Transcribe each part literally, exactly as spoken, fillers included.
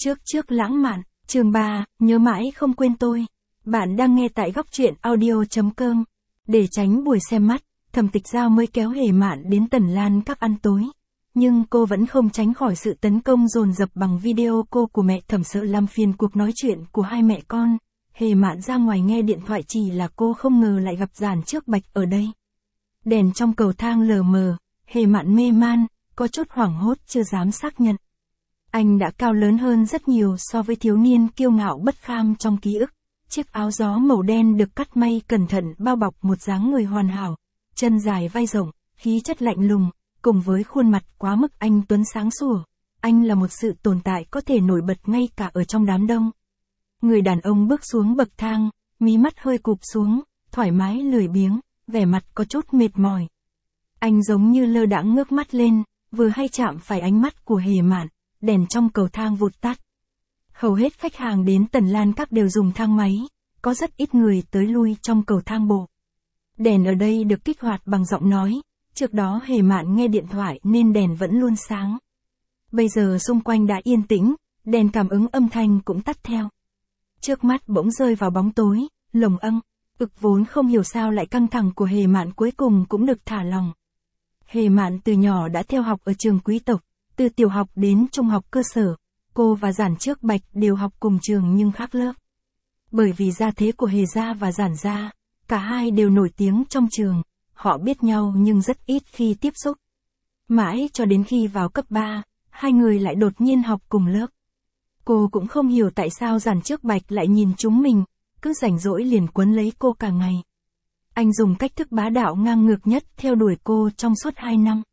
Trước trước lãng mạn, chương ba, nhớ mãi không quên tôi. Bạn đang nghe tại góc truyện audio chấm com. Để tránh buổi xem mắt, Thẩm Tịch Giao mới kéo Hề Mạn đến Tần Lan Các ăn tối. Nhưng cô vẫn không tránh khỏi sự tấn công dồn dập bằng video cô của mẹ Thẩm, sợ làm phiền cuộc nói chuyện của hai mẹ con. Hề Mạn ra ngoài nghe điện thoại, chỉ là cô không ngờ lại gặp Giản Trước Bạch ở đây. Đèn trong cầu thang lờ mờ, Hề Mạn mê man, có chút hoảng hốt chưa dám xác nhận. Anh đã cao lớn hơn rất nhiều so với thiếu niên kiêu ngạo bất kham trong ký ức. Chiếc áo gió màu đen được cắt may cẩn thận bao bọc một dáng người hoàn hảo, chân dài vai rộng, khí chất lạnh lùng, cùng với khuôn mặt quá mức anh tuấn sáng sủa. Anh là một sự tồn tại có thể nổi bật ngay cả ở trong đám đông. Người đàn ông bước xuống bậc thang, mí mắt hơi cụp xuống, thoải mái lười biếng, vẻ mặt có chút mệt mỏi. Anh giống như lơ đãng ngước mắt lên, vừa hay chạm phải ánh mắt của Hề Mạn. Đèn trong cầu thang vụt tắt. Hầu hết khách hàng đến Tần Lan Các đều dùng thang máy, có rất ít người tới lui trong cầu thang bộ. Đèn ở đây được kích hoạt bằng giọng nói, trước đó Hề Mạn nghe điện thoại nên đèn vẫn luôn sáng. Bây giờ xung quanh đã yên tĩnh, đèn cảm ứng âm thanh cũng tắt theo. Trước mắt bỗng rơi vào bóng tối, lồng âng, ực vốn không hiểu sao lại căng thẳng của Hề Mạn cuối cùng cũng được thả lỏng. Hề Mạn từ nhỏ đã theo học ở trường quý tộc. Từ tiểu học đến trung học cơ sở, cô và Giản Trước Bạch đều học cùng trường nhưng khác lớp. Bởi vì gia thế của Hề gia và Giản gia, cả hai đều nổi tiếng trong trường, họ biết nhau nhưng rất ít khi tiếp xúc. Mãi cho đến khi vào cấp ba, hai người lại đột nhiên học cùng lớp. Cô cũng không hiểu tại sao Giản Trước Bạch lại nhìn chúng mình, cứ rảnh rỗi liền quấn lấy cô cả ngày. Anh dùng cách thức bá đạo ngang ngược nhất theo đuổi cô trong suốt hai năm.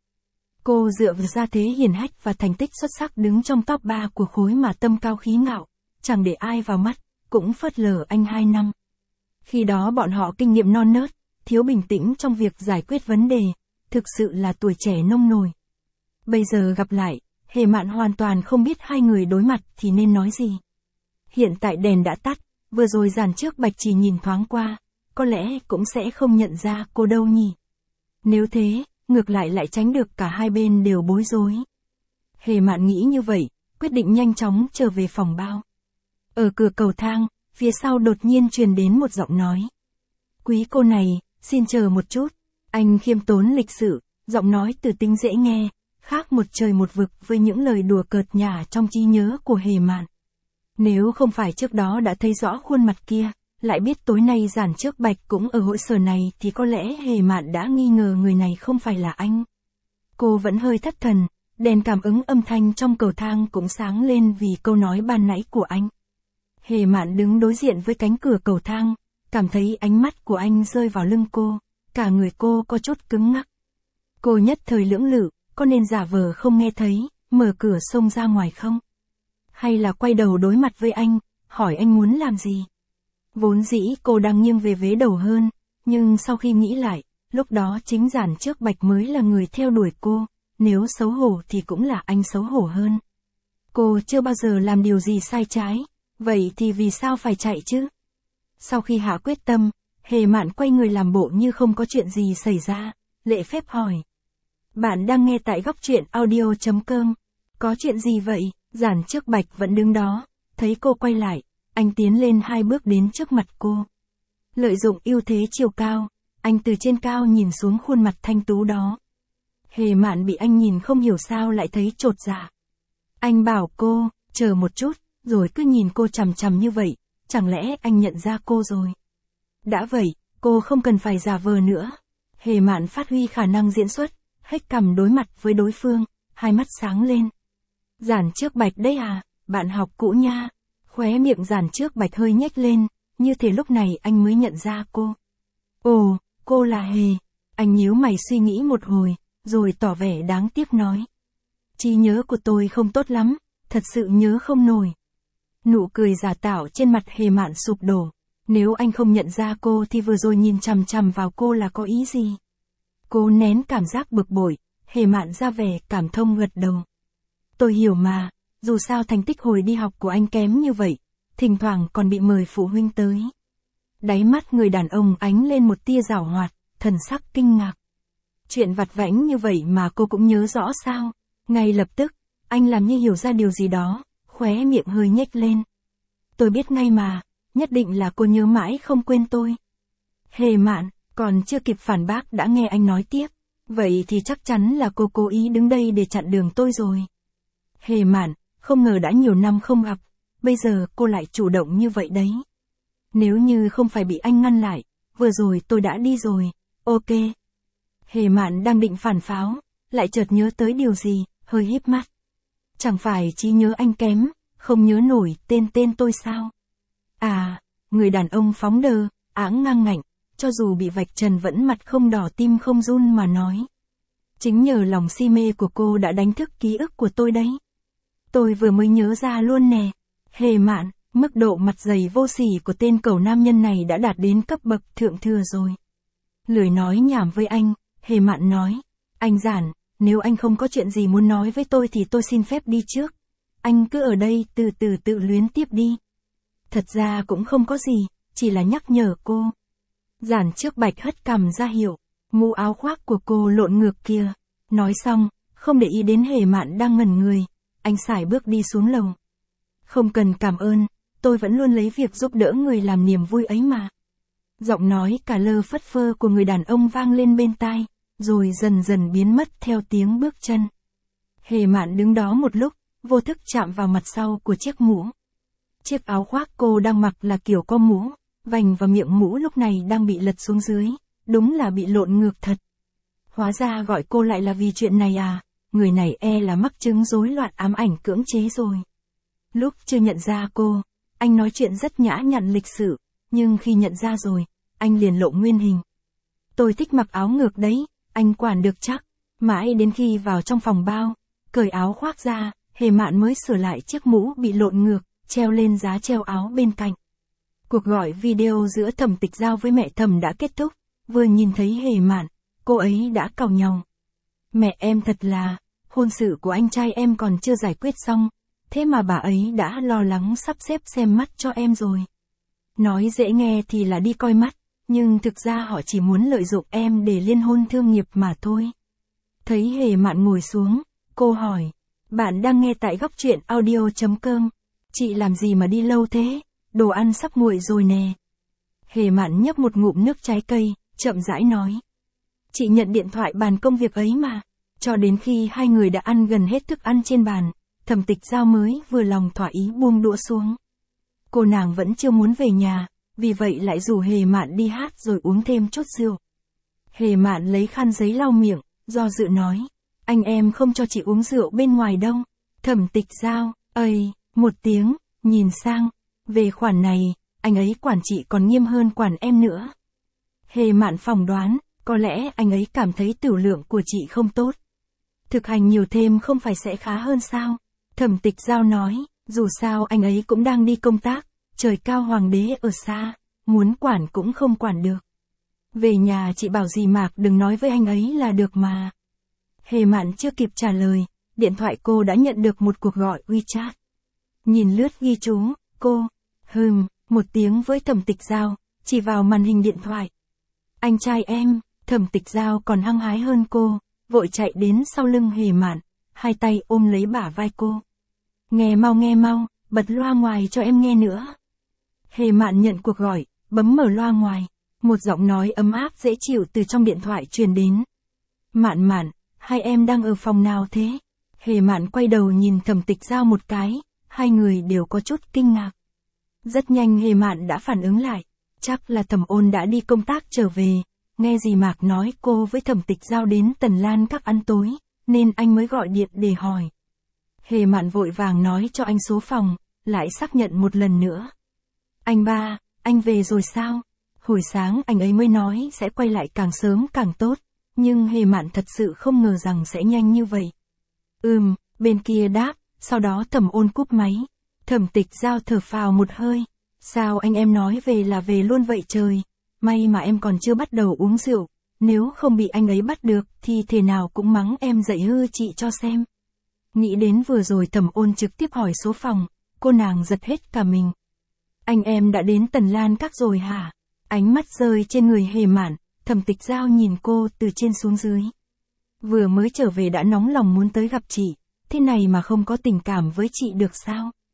Cô dựa vào gia thế hiển hách và thành tích xuất sắc đứng trong top ba của khối mà tâm cao khí ngạo, chẳng để ai vào mắt, cũng phớt lờ anh hai năm. Khi đó bọn họ kinh nghiệm non nớt, thiếu bình tĩnh trong việc giải quyết vấn đề, thực sự là tuổi trẻ nông nổi. Bây giờ gặp lại, Hề Mạn hoàn toàn không biết hai người đối mặt thì nên nói gì. Hiện tại đèn đã tắt, vừa rồi Giản Trước Bạch chỉ nhìn thoáng qua, có lẽ cũng sẽ không nhận ra cô đâu nhỉ. Nếu thế, ngược lại lại tránh được cả hai bên đều bối rối. Hề Mạn nghĩ như vậy, quyết định nhanh chóng trở về phòng bao. Ở cửa cầu thang, phía sau đột nhiên truyền đến một giọng nói. Quý cô này, xin chờ một chút. Anh khiêm tốn lịch sự, giọng nói từ tính dễ nghe, khác một trời một vực với những lời đùa cợt nhả trong trí nhớ của Hề Mạn. Nếu không phải trước đó đã thấy rõ khuôn mặt kia, lại biết tối nay Giản Trước Bạch cũng ở hội sở này thì có lẽ Hề Mạn đã nghi ngờ người này không phải là anh. Cô vẫn hơi thất thần, đèn cảm ứng âm thanh trong cầu thang cũng sáng lên vì câu nói ban nãy của anh. Hề Mạn đứng đối diện với cánh cửa cầu thang, cảm thấy ánh mắt của anh rơi vào lưng cô, cả người cô có chút cứng ngắc. Cô nhất thời lưỡng lự, có nên giả vờ không nghe thấy, mở cửa xông ra ngoài không? Hay là quay đầu đối mặt với anh, hỏi anh muốn làm gì? Vốn dĩ cô đang nghiêng về vế đầu hơn, nhưng sau khi nghĩ lại, lúc đó chính Giản Trước Bạch mới là người theo đuổi cô, nếu xấu hổ thì cũng là anh xấu hổ hơn. Cô chưa bao giờ làm điều gì sai trái, vậy thì vì sao phải chạy chứ? Sau khi hạ quyết tâm, Hề Mạn quay người làm bộ như không có chuyện gì xảy ra, lễ phép hỏi. Bạn đang nghe tại góc truyện audio chấm com. Có chuyện gì vậy? Giản Trước Bạch vẫn đứng đó, thấy cô quay lại. Anh tiến lên hai bước đến trước mặt cô. Lợi dụng ưu thế chiều cao, anh từ trên cao nhìn xuống khuôn mặt thanh tú đó. Hề Mạn bị anh nhìn không hiểu sao lại thấy chột dạ. Anh bảo cô, chờ một chút, rồi cứ nhìn cô chằm chằm như vậy, chẳng lẽ anh nhận ra cô rồi? Đã vậy, cô không cần phải giả vờ nữa. Hề Mạn phát huy khả năng diễn xuất, hếch cằm đối mặt với đối phương, hai mắt sáng lên. Giản Trước Bạch đấy à, bạn học cũ nha. Khóe miệng Giản Trước Bạch hơi nhếch lên, như thể lúc này anh mới nhận ra cô. Ồ, cô là Hề. Anh nhíu mày suy nghĩ một hồi, rồi tỏ vẻ đáng tiếc nói. Trí nhớ của tôi không tốt lắm, thật sự nhớ không nổi. Nụ cười giả tạo trên mặt Hề Mạn sụp đổ. Nếu anh không nhận ra cô thì vừa rồi nhìn chằm chằm vào cô là có ý gì? Cô nén cảm giác bực bội, Hề Mạn ra vẻ cảm thông gật đầu. Tôi hiểu mà. Dù sao thành tích hồi đi học của anh kém như vậy, thỉnh thoảng còn bị mời phụ huynh tới. Đáy mắt người đàn ông ánh lên một tia giảo hoạt, thần sắc kinh ngạc. Chuyện vặt vãnh như vậy mà cô cũng nhớ rõ sao? Ngay lập tức, anh làm như hiểu ra điều gì đó, khóe miệng hơi nhếch lên. Tôi biết ngay mà, nhất định là cô nhớ mãi không quên tôi. Hề Mạn, còn chưa kịp phản bác đã nghe anh nói tiếp. Vậy thì chắc chắn là cô cố ý đứng đây để chặn đường tôi rồi. Hề Mạn, không ngờ đã nhiều năm không gặp, bây giờ cô lại chủ động như vậy đấy. Nếu như không phải bị anh ngăn lại, vừa rồi tôi đã đi rồi, ok. Hề Mạn đang định phản pháo, lại chợt nhớ tới điều gì, hơi híp mắt. Chẳng phải trí nhớ anh kém, không nhớ nổi tên tên tôi sao? À, người đàn ông phóng đờ, áng ngang ngạnh, cho dù bị vạch trần vẫn mặt không đỏ tim không run mà nói. Chính nhờ lòng si mê của cô đã đánh thức ký ức của tôi đấy. Tôi vừa mới nhớ ra luôn nè. Hề Mạn, mức độ mặt dày vô sỉ của tên cẩu nam nhân này đã đạt đến cấp bậc thượng thừa rồi. Lười nói nhảm với anh, Hề Mạn nói. Anh Giản, nếu anh không có chuyện gì muốn nói với tôi thì tôi xin phép đi trước. Anh cứ ở đây từ từ tự luyến tiếp đi. Thật ra cũng không có gì, chỉ là nhắc nhở cô. Giản trước bạch hất cằm ra hiệu, mũ áo khoác của cô lộn ngược kia. Nói xong, không để ý đến Hề Mạn đang ngẩn người, anh sải bước đi xuống lầu. Không cần cảm ơn, tôi vẫn luôn lấy việc giúp đỡ người làm niềm vui ấy mà. Giọng nói cả lơ phất phơ của người đàn ông vang lên bên tai, rồi dần dần biến mất theo tiếng bước chân. Hề Mạn đứng đó một lúc, vô thức chạm vào mặt sau của chiếc mũ. Chiếc áo khoác cô đang mặc là kiểu có mũ, vành và miệng mũ lúc này đang bị lật xuống dưới, đúng là bị lộn ngược thật. Hóa ra gọi cô lại là vì chuyện này à, người này e là mắc chứng rối loạn ám ảnh cưỡng chế rồi. Lúc chưa nhận ra cô, anh nói chuyện rất nhã nhặn lịch sự, nhưng khi nhận ra rồi, anh liền lộ nguyên hình. Tôi thích mặc áo ngược đấy, anh quản được chắc. Mãi đến khi vào trong phòng bao, cởi áo khoác ra, Hề Mạn mới sửa lại chiếc mũ bị lộn ngược, treo lên giá treo áo bên cạnh. Cuộc gọi video giữa Thẩm Tịch Giao với mẹ Thẩm đã kết thúc, vừa nhìn thấy Hề Mạn, cô ấy đã càu nhàu. Mẹ em thật là, hôn sự của anh trai em còn chưa giải quyết xong, thế mà bà ấy đã lo lắng sắp xếp xem mắt cho em rồi. Nói dễ nghe thì là đi coi mắt, nhưng thực ra họ chỉ muốn lợi dụng em để liên hôn thương nghiệp mà thôi. Thấy Hề Mạn ngồi xuống, cô hỏi, bạn đang nghe tại góc truyện audio chấm com. Chị làm gì mà đi lâu thế, đồ ăn sắp nguội rồi nè. Hề Mạn nhấp một ngụm nước trái cây, chậm rãi nói. Chị nhận điện thoại bàn công việc ấy mà, cho đến khi hai người đã ăn gần hết thức ăn trên bàn, Thẩm Tịch Giao mới vừa lòng thỏa ý buông đũa xuống. Cô nàng vẫn chưa muốn về nhà, vì vậy lại rủ Hề Mạn đi hát rồi uống thêm chút rượu. Hề Mạn lấy khăn giấy lau miệng, do dự nói, anh em không cho chị uống rượu bên ngoài đâu. Thẩm Tịch Giao, ây, một tiếng, nhìn sang, về khoản này, anh ấy quản chị còn nghiêm hơn quản em nữa. Hề Mạn phỏng đoán, có lẽ anh ấy cảm thấy tửu lượng của chị không tốt. Thực hành nhiều thêm không phải sẽ khá hơn sao? Thẩm Tịch Giao nói, dù sao anh ấy cũng đang đi công tác, trời cao hoàng đế ở xa, muốn quản cũng không quản được. Về nhà chị bảo dì Mạc đừng nói với anh ấy là được mà. Hề Mạn chưa kịp trả lời, điện thoại cô đã nhận được một cuộc gọi WeChat. Nhìn lướt ghi chú, cô, hừm, một tiếng với Thẩm Tịch Giao, chỉ vào màn hình điện thoại. Anh trai em, Thẩm Tịch Giao còn hăng hái hơn cô, vội chạy đến sau lưng Hề Mạn, hai tay ôm lấy bả vai cô. Nghe mau nghe mau, bật loa ngoài cho em nghe nữa. Hề Mạn nhận cuộc gọi, bấm mở loa ngoài, một giọng nói ấm áp dễ chịu từ trong điện thoại truyền đến. Mạn Mạn, hai em đang ở phòng nào thế? Hề Mạn quay đầu nhìn Thẩm Tịch Giao một cái, hai người đều có chút kinh ngạc. Rất nhanh Hề Mạn đã phản ứng lại, chắc là Thẩm Ôn đã đi công tác trở về, nghe dì Mạc nói cô với Thẩm Tịch Giao đến Tần Lan Các ăn tối, nên anh mới gọi điện để hỏi. Hề Mạn vội vàng nói cho anh số phòng, lại xác nhận một lần nữa. Anh ba, anh về rồi sao? Hồi sáng anh ấy mới nói sẽ quay lại càng sớm càng tốt, nhưng Hề Mạn thật sự không ngờ rằng sẽ nhanh như vậy. Ừm, bên kia đáp, sau đó Thẩm Ôn cúp máy. Thẩm Tịch Giao thở phào một hơi. Sao anh em nói về là về luôn vậy trời? May mà em còn chưa bắt đầu uống rượu, nếu không bị anh ấy bắt được thì thế nào cũng mắng em dạy hư chị cho xem. Nghĩ đến vừa rồi Thẩm Ôn trực tiếp hỏi số phòng, cô nàng giật hết cả mình. Anh em đã đến Tần Lan Các rồi hả? Ánh mắt rơi trên người Hề Mạn, Thẩm Tịch Giao nhìn cô từ trên xuống dưới. Vừa mới trở về đã nóng lòng muốn tới gặp chị, thế này mà không có tình cảm với chị được sao?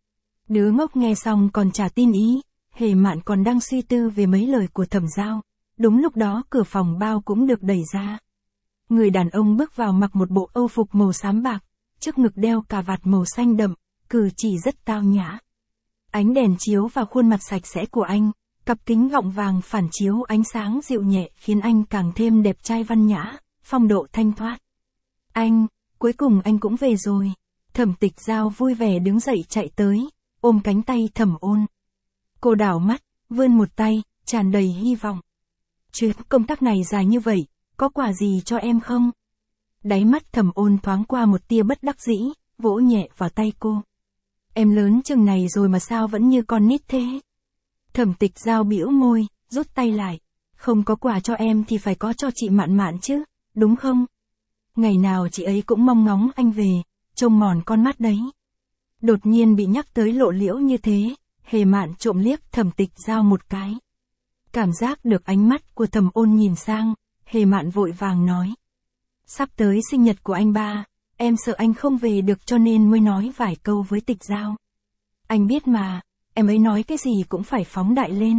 Đứa ngốc nghe xong còn chả tin ý, Hề Mạn còn đang suy tư về mấy lời của Thẩm Giao. Đúng lúc đó cửa phòng bao cũng được đẩy ra. Người đàn ông bước vào mặc một bộ âu phục màu xám bạc, trước ngực đeo cà vạt màu xanh đậm, cử chỉ rất tao nhã. Ánh đèn chiếu vào khuôn mặt sạch sẽ của anh, cặp kính gọng vàng phản chiếu ánh sáng dịu nhẹ khiến anh càng thêm đẹp trai văn nhã, phong độ thanh thoát. Anh, cuối cùng anh cũng về rồi. Thẩm Tịch Giao vui vẻ đứng dậy chạy tới, ôm cánh tay Thẩm Ôn. Cô đảo mắt, vươn một tay, tràn đầy hy vọng. Chuyến công tác này dài như vậy, có quà gì cho em không? Đáy mắt Thẩm Ôn thoáng qua một tia bất đắc dĩ, vỗ nhẹ vào tay cô. Em lớn chừng này rồi mà sao vẫn như con nít thế? Thẩm Tịch Giao bĩu môi, rút tay lại. Không có quà cho em thì phải có cho chị Mạn Mạn chứ, đúng không? Ngày nào chị ấy cũng mong ngóng anh về, trông mòn con mắt đấy. Đột nhiên bị nhắc tới Lộ Liễu như thế, Hề Mạn trộm liếc Thẩm Tịch Giao một cái. Cảm giác được ánh mắt của Thẩm Ôn nhìn sang, Hề Mạn vội vàng nói. Sắp tới sinh nhật của anh ba, em sợ anh không về được cho nên mới nói vài câu với Tịch Giao. Anh biết mà, em ấy nói cái gì cũng phải phóng đại lên.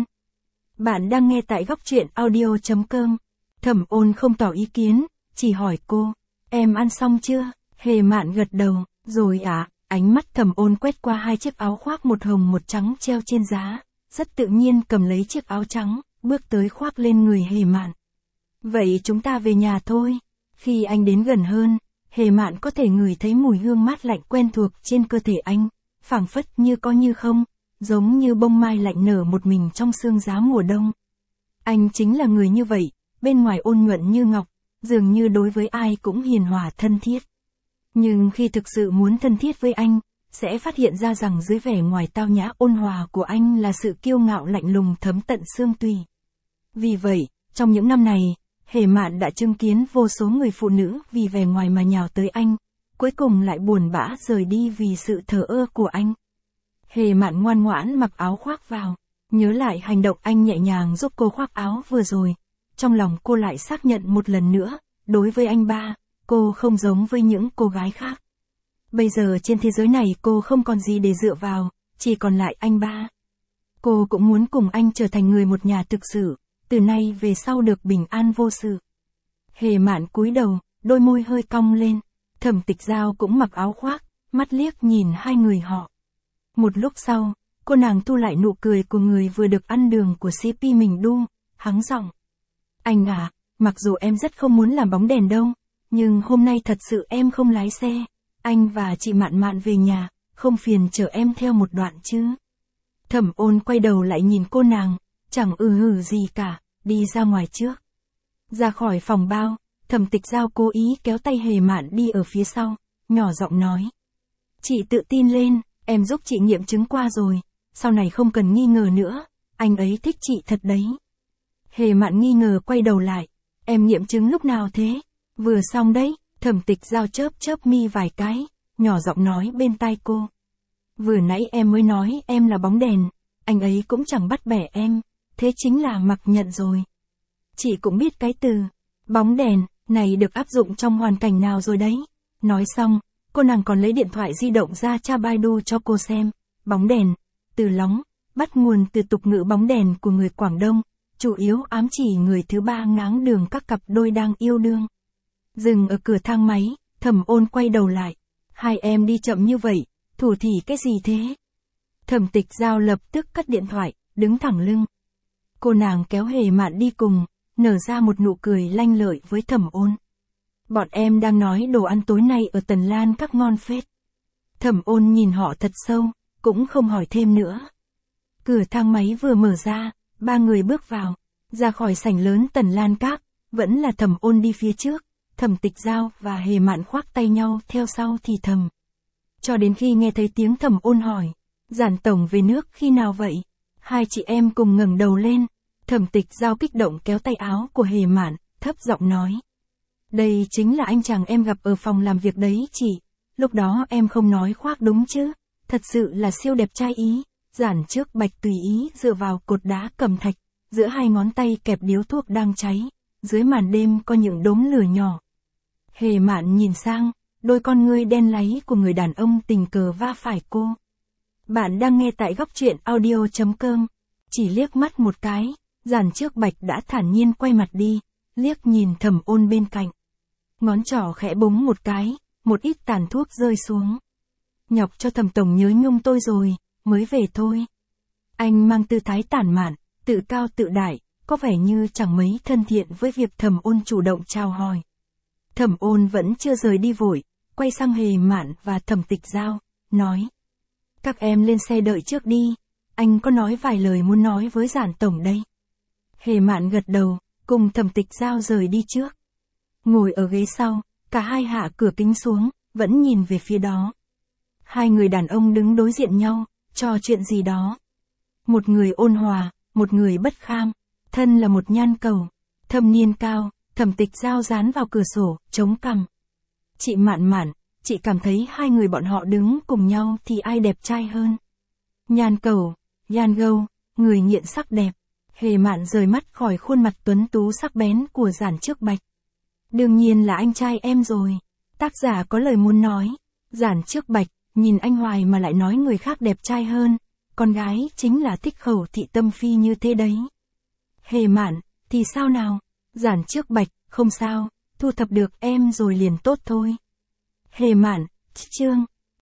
Bạn đang nghe tại góc truyện audio chấm com. Thẩm Ôn không tỏ ý kiến, chỉ hỏi cô, em ăn xong chưa? Hề Mạn gật đầu, rồi ạ, à, ánh mắt Thẩm Ôn quét qua hai chiếc áo khoác một hồng một trắng treo trên giá, rất tự nhiên cầm lấy chiếc áo trắng, bước tới khoác lên người Hề Mạn. Vậy chúng ta về nhà thôi. Khi anh đến gần hơn, Hề Mạn có thể ngửi thấy mùi hương mát lạnh quen thuộc trên cơ thể anh, phảng phất như có như không, giống như bông mai lạnh nở một mình trong sương giá mùa đông. Anh chính là người như vậy, bên ngoài ôn nhuận như ngọc, dường như đối với ai cũng hiền hòa thân thiết. Nhưng khi thực sự muốn thân thiết với anh, sẽ phát hiện ra rằng dưới vẻ ngoài tao nhã ôn hòa của anh là sự kiêu ngạo lạnh lùng thấm tận xương tủy. Vì vậy, trong những năm này, Hề Mạn đã chứng kiến vô số người phụ nữ vì vẻ ngoài mà nhào tới anh, cuối cùng lại buồn bã rời đi vì sự thờ ơ của anh. Hề Mạn ngoan ngoãn mặc áo khoác vào, nhớ lại hành động anh nhẹ nhàng giúp cô khoác áo vừa rồi. Trong lòng cô lại xác nhận một lần nữa, đối với anh ba, cô không giống với những cô gái khác. Bây giờ trên thế giới này cô không còn gì để dựa vào, chỉ còn lại anh ba. Cô cũng muốn cùng anh trở thành người một nhà thực sự, từ nay về sau được bình an vô sự. Hề Mạn cúi đầu, đôi môi hơi cong lên. Thẩm Tịch Giao cũng mặc áo khoác, mắt liếc nhìn hai người họ. Một lúc sau, cô nàng thu lại nụ cười của người vừa được ăn đường của xê pê mình đu, hắng giọng. Anh à, mặc dù em rất không muốn làm bóng đèn đâu, nhưng hôm nay thật sự em không lái xe. Anh và chị Mạn Mạn về nhà, không phiền chở em theo một đoạn chứ? Thẩm Ôn quay đầu lại nhìn cô nàng, chẳng ừ hừ gì cả, đi ra ngoài trước. Ra khỏi phòng bao, Thẩm Tịch Giao cố ý kéo tay Hề Mạn đi ở phía sau, nhỏ giọng nói. Chị tự tin lên, em giúp chị nghiệm chứng qua rồi, sau này không cần nghi ngờ nữa, anh ấy thích chị thật đấy. Hề Mạn nghi ngờ quay đầu lại, em nghiệm chứng lúc nào thế? Vừa xong đấy. Thẩm Tịch Giao chớp chớp mi vài cái, nhỏ giọng nói bên tai cô. Vừa nãy em mới nói em là bóng đèn, anh ấy cũng chẳng bắt bẻ em, thế chính là mặc nhận rồi. Chị cũng biết cái từ, bóng đèn, này được áp dụng trong hoàn cảnh nào rồi đấy. Nói xong, cô nàng còn lấy điện thoại di động ra tra Baidu cho cô xem. Bóng đèn, từ lóng, bắt nguồn từ tục ngữ bóng đèn của người Quảng Đông, chủ yếu ám chỉ người thứ ba ngáng đường các cặp đôi đang yêu đương. Dừng ở cửa thang máy, Thẩm Ôn quay đầu lại. Hai em đi chậm như vậy, thủ thỉ cái gì thế? Thẩm Tịch Giao lập tức cất điện thoại, đứng thẳng lưng. Cô nàng kéo Hề Mạn đi cùng, nở ra một nụ cười lanh lợi với Thẩm Ôn. Bọn em đang nói đồ ăn tối nay ở Tần Lan các ngon phết. Thẩm Ôn nhìn họ thật sâu, cũng không hỏi thêm nữa. Cửa thang máy vừa mở ra, ba người bước vào, ra khỏi sảnh lớn Tần Lan Các, vẫn là Thẩm Ôn đi phía trước. Thẩm Tịch Giao và Hề Mạn khoác tay nhau theo sau thì thầm. Cho đến khi nghe thấy tiếng Thẩm Ôn hỏi, Giản tổng về nước khi nào vậy? Hai chị em cùng ngẩng đầu lên. Thẩm Tịch Giao kích động kéo tay áo của Hề Mạn, thấp giọng nói. Đây chính là anh chàng em gặp ở phòng làm việc đấy chị. Lúc đó em không nói khoác đúng chứ? Thật sự là siêu đẹp trai ý. Giản trước bạch tùy ý dựa vào cột đá cẩm thạch, giữa hai ngón tay kẹp điếu thuốc đang cháy. Dưới màn đêm có những đốm lửa nhỏ. Hề Mạn nhìn sang, đôi con ngươi đen láy của người đàn ông tình cờ va phải cô. Bạn đang nghe tại góc truyện audio.com. Chỉ liếc mắt một cái, Giản Trước Bạch đã thản nhiên quay mặt đi, liếc nhìn Thẩm Ôn bên cạnh. Ngón trỏ khẽ búng một cái, một ít tàn thuốc rơi xuống. Nhọc cho Thẩm tổng nhớ nhung tôi rồi, mới về thôi. Anh mang tư thái tản mạn, tự cao tự đại, có vẻ như chẳng mấy thân thiện với việc Thẩm Ôn chủ động chào hỏi. Thẩm Ôn vẫn chưa rời đi vội, quay sang Hề Mạn và Thẩm Tịch Giao, nói. Các em lên xe đợi trước đi, anh có nói vài lời muốn nói với Giản tổng đây. Hề Mạn gật đầu, cùng Thẩm Tịch Giao rời đi trước. Ngồi ở ghế sau, cả hai hạ cửa kính xuống, vẫn nhìn về phía đó. Hai người đàn ông đứng đối diện nhau, trò chuyện gì đó. Một người ôn hòa, một người bất kham, thân là một nhan cầu, thâm niên cao, Thẩm Tịch Giao dán vào cửa sổ, chống cằm. Chị Mạn Mạn, chị cảm thấy hai người bọn họ đứng cùng nhau thì ai đẹp trai hơn? Nhan cầu, Nhan gâu, người nghiện sắc đẹp. Hề Mạn rời mắt khỏi khuôn mặt tuấn tú sắc bén của Giản Trước Bạch. Đương nhiên là anh trai em rồi. Tác giả có lời muốn nói. Giản Trước Bạch, nhìn anh hoài mà lại nói người khác đẹp trai hơn. Con gái chính là thích khẩu thị tâm phi như thế đấy. Hề Mạn, thì sao nào? Giản Trước Bạch, không sao, thu thập được em rồi liền tốt thôi. Hề Mạn, chương